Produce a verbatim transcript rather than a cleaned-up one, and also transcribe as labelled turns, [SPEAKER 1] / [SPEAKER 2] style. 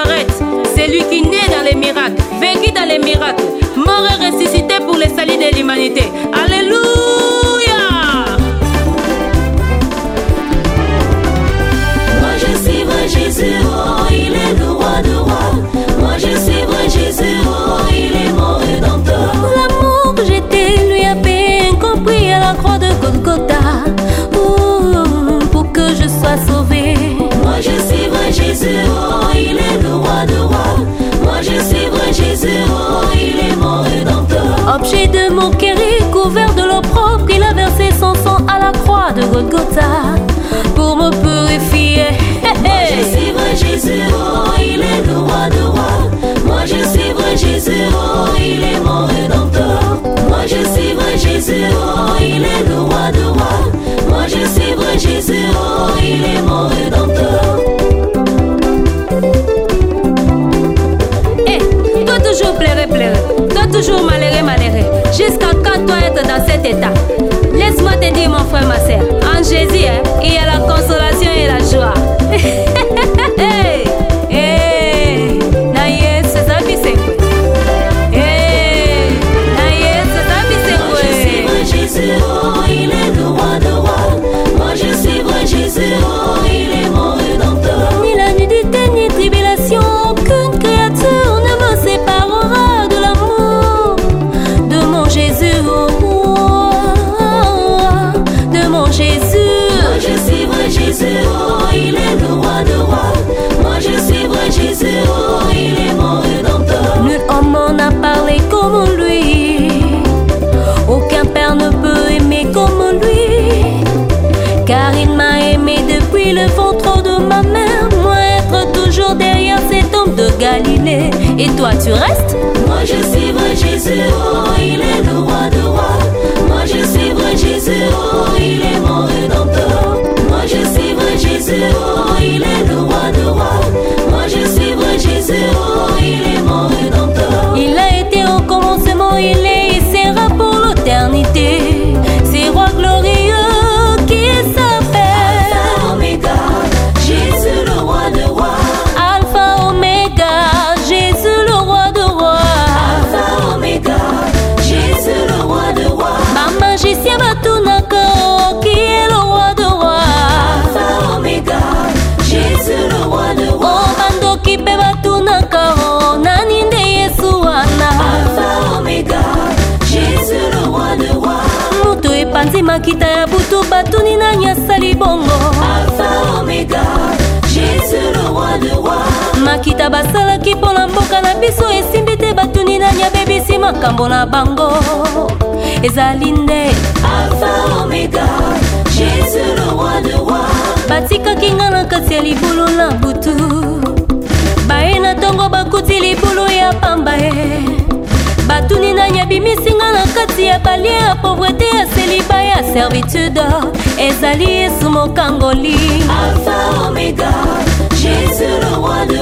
[SPEAKER 1] Nazareth, c'est lui qui naît dans les miracles, vécu dans les miracles, mort et ressuscité pour le salut de l'humanité. Alléluia.
[SPEAKER 2] Moi je suivrai Jésus, oh, il est le roi de rois. Moi je suivrai Jésus, oh, il est mon rédempteur.
[SPEAKER 3] L'amour que j'étais lui a bien compris à la croix de Golgotha, oh, pour que je sois sauvé.
[SPEAKER 2] Moi je suivrai Jésus, oh, il est le roi de rois. Moi je suivrai Jésus, oh, il est mon rédempteur.
[SPEAKER 3] Objet de moquerie, couvert de l'opprobre, il a versé son sang à la croix de Golgotha pour me purifier.
[SPEAKER 2] Moi je suivrai Jésus, oh, il est le roi de rois. Moi je suivrai Jésus, oh, il est mon rédempteur. Moi je suivrai Jésus, oh, il est le roi de rois. Moi je suivrai Jésus, oh, il est mon rédempteur.
[SPEAKER 1] Eh, hey, toi toujours pleurer, pleurer, toi toujours malheureux, malheureux, jusqu'à quand toi être dans cet état? Laisse-moi te dire mon frère, ma soeur, en Jésus, hein, il y a la consolation et la joie. Hey, hey, na Yesu zabi sekwe. Hey, na Yesu zabi
[SPEAKER 2] Moi je suivrai Jésus, oh, il est le roi de rois. Moi je suivrai Jésus, oh, il est mon rédempteur.
[SPEAKER 3] Ni la nudité ni tribulation, aucune créature ne me séparera de l'amour de mon Jésus, oh, oh, de mon Jésus.
[SPEAKER 2] Moi je suivrai Jésus, oh, il est le roi de rois. Moi je suivrai Jésus, oh, il est mon rédempteur.
[SPEAKER 3] Nul homme m'en a parlé comme lui, aucun père ne peut aimer comme lui, car il m'a aimé depuis le ventre de ma mère. Moi être toujours derrière cet homme de Galilée, et toi tu restes?
[SPEAKER 2] Moi je suivrai Jésus, oh, il est le roi de rois. Moi je suivrai Jésus, oh, il est mon rédempteur. Moi je suivrai Jésus, oh, il est le roi de rois. Moi je suivrai Jésus, oh, il est mon rédempteur.
[SPEAKER 3] Il a été au commencement, il est et sera pour l'éternité. C'est roi glorieux qui s'appelle
[SPEAKER 2] Alpha Oméga, Jésus le roi de rois.
[SPEAKER 3] Alpha Oméga, Jésus le roi de rois.
[SPEAKER 2] Alpha Oméga, Jésus le roi de rois.
[SPEAKER 3] Ma magicien Batunaka, qui est le roi de rois.
[SPEAKER 2] Alpha Oméga, Jésus le roi de rois.
[SPEAKER 3] Oh bando qui pe Batunaka, oh naninde Yesuana.
[SPEAKER 2] Alpha Oméga, Jésus le roi de rois.
[SPEAKER 3] Mutu epanzi makita ya butu batuni na nyasali bongo.
[SPEAKER 2] Alpha Oméga, Jésus le roi de rois.
[SPEAKER 3] Makita basalaki mpona mboka na biso esimbi te batuni na nyabebisi makambo na bango ezali nde
[SPEAKER 2] Alpha Oméga, Jésus le roi de rois.
[SPEAKER 3] batikaki nga na kati ya libulu na butu baye na ntongo bakuti libulu ya pamba ye batuni na nyabimisi nga na kati ya balie ya pauvreté ya seliba ya servitude ezali yesu mokangoli.
[SPEAKER 2] Alpha Oméga, Jésus le roi de